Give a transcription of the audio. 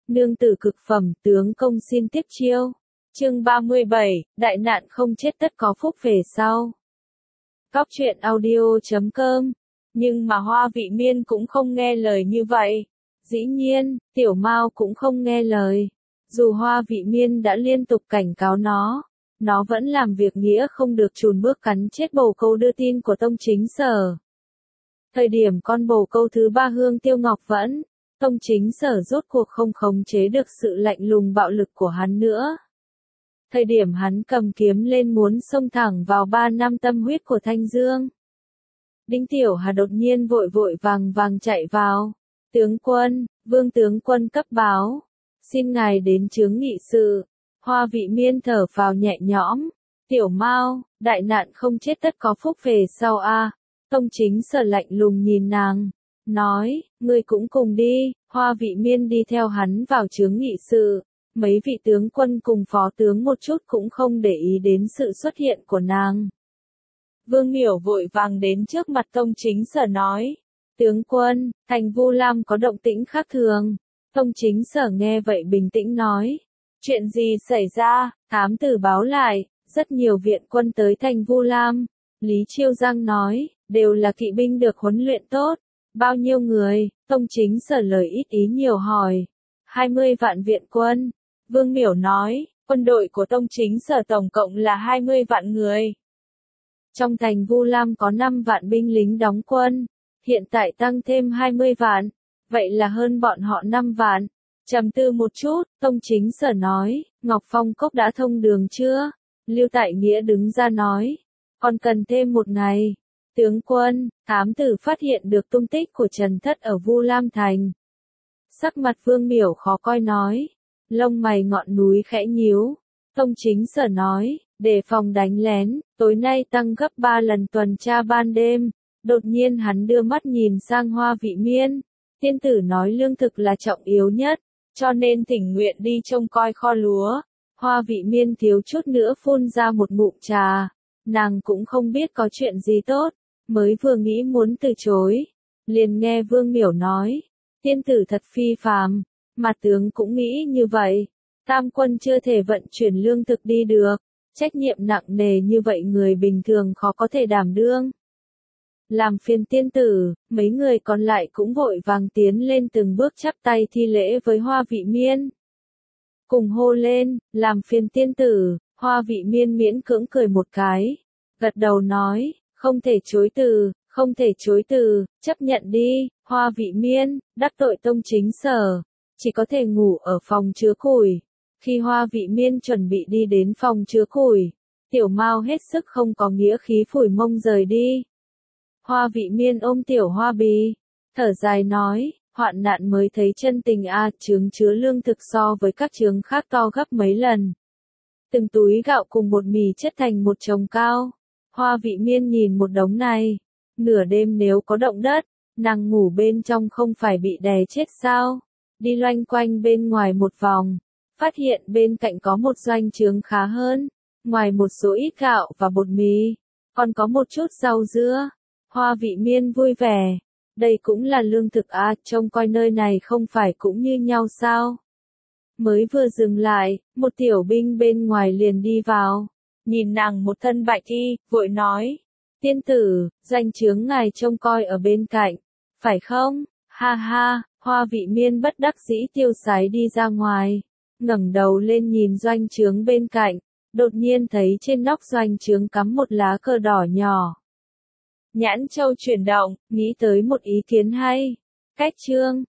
nương tử cực phẩm, tướng công xin tiếp chiêu. Chương 37, đại nạn không chết tất có phúc về sau. Góc truyện audio.com. Nhưng mà Hoa Vị Miên cũng không nghe lời như vậy. Dĩ nhiên, Tiểu Mao cũng không nghe lời. Dù Hoa Vị Miên đã liên tục cảnh cáo nó vẫn làm việc nghĩa không được chùn bước cắn chết bồ câu đưa tin của Tông Chính Sở. Thời điểm con bồ câu thứ 3 Hương Tiêu Ngọc vẫn, Tông Chính Sở rốt cuộc không khống chế được sự lạnh lùng bạo lực của hắn nữa. Thời điểm hắn cầm kiếm lên muốn xông thẳng vào 3 năm tâm huyết của Thanh Dương. Đinh Tiểu Hà đột nhiên vội vàng chạy vào. Tướng quân, Vương tướng quân cấp báo. Xin ngài đến chướng nghị sự. Hoa Vị Miên thở phào nhẹ nhõm. Tiểu Mao, đại nạn không chết tất có phúc về sau a. Tông Chính Sở lạnh lùng nhìn nàng. Nói, ngươi cũng cùng đi. Hoa Vị Miên đi theo hắn vào chướng nghị sự. Mấy vị tướng quân cùng phó tướng một chút cũng không để ý đến sự xuất hiện của nàng. Vương Miểu vội vàng đến trước mặt Tông Chính Sở nói. Tướng quân, thành Vu Lam có động tĩnh khác thường. Tông Chính Sở nghe vậy bình tĩnh nói. Chuyện gì xảy ra? Thám tử báo lại, rất nhiều viện quân tới thành Vu Lam. Lý Chiêu Giang nói, đều là kỵ binh được huấn luyện tốt. Bao nhiêu người? Tông Chính Sở lời ít ý nhiều hỏi. 20 vạn viện quân. Vương Miểu nói, quân đội của Tông Chính Sở tổng cộng là 20 vạn người. Trong thành Vu Lam có 5 vạn binh lính đóng quân, hiện tại tăng thêm 20 vạn, vậy là hơn bọn họ 5 vạn. Trầm tư một chút, Tông Chính Sở nói, Ngọc Phong Cốc đã thông đường chưa? Lưu Tại Nghĩa đứng ra nói, còn cần thêm một ngày. Tướng quân, thám tử phát hiện được tung tích của Trần Thất ở Vu Lam Thành. Sắc mặt Vương Miểu khó coi nói, lông mày ngọn núi khẽ nhíu. Tông Chính Sở nói, đề phòng đánh lén, tối nay tăng gấp 3 lần tuần tra ban đêm. Đột nhiên hắn đưa mắt nhìn sang Hoa Vị Miên. Tiên tử nói lương thực là trọng yếu nhất, cho nên thỉnh nguyện đi trông coi kho lúa. Hoa Vị Miên thiếu chút nữa phun ra một ngụm trà. Nàng cũng không biết có chuyện gì tốt, mới vừa nghĩ muốn từ chối. Liền nghe Vương Miểu nói, tiên tử thật phi phàm, mà tướng cũng nghĩ như vậy. Tam quân chưa thể vận chuyển lương thực đi được, trách nhiệm nặng nề như vậy người bình thường khó có thể đảm đương. Làm phiền tiên tử, mấy người còn lại cũng vội vàng tiến lên từng bước chắp tay thi lễ với Hoa Vị Miên. Cùng hô lên, làm phiền tiên tử. Hoa Vị Miên miễn cưỡng cười một cái, gật đầu nói, không thể chối từ, không thể chối từ, chấp nhận đi. Hoa Vị Miên, đắc tội Tông Chính Sở, chỉ có thể ngủ ở phòng chứa củi. Khi Hoa Vị Miên chuẩn bị đi đến phòng chứa củi, Tiểu Mao hết sức không có nghĩa khí phủi mông rời đi. Hoa Vị Miên ôm Tiểu Hoa Bì, thở dài nói, hoạn nạn mới thấy chân tình a, trướng chứa lương thực so với các trướng khác to gấp mấy lần. Từng túi gạo cùng bột mì chất thành một chồng cao. Hoa Vị Miên nhìn một đống này, nửa đêm nếu có động đất, nàng ngủ bên trong không phải bị đè chết sao? Đi loanh quanh bên ngoài một vòng, phát hiện bên cạnh có một doanh trướng khá hơn, ngoài một số ít gạo và bột mì, còn có một chút rau dưa. Hoa Vị Miên vui vẻ, đây cũng là lương thực à, trông coi nơi này không phải cũng như nhau sao? Mới vừa dừng lại, một tiểu binh bên ngoài liền đi vào, nhìn nàng một thân bạch y, vội nói, tiên tử, doanh trướng ngài trông coi ở bên cạnh, phải không? Ha ha. Hoa Vị Miên bất đắc dĩ tiêu sái đi ra ngoài, ngẩng đầu lên nhìn doanh trướng bên cạnh, đột nhiên thấy trên nóc doanh trướng cắm một lá cờ đỏ nhỏ. Nhãn châu chuyển động, nghĩ tới một ý kiến hay. Cách chương,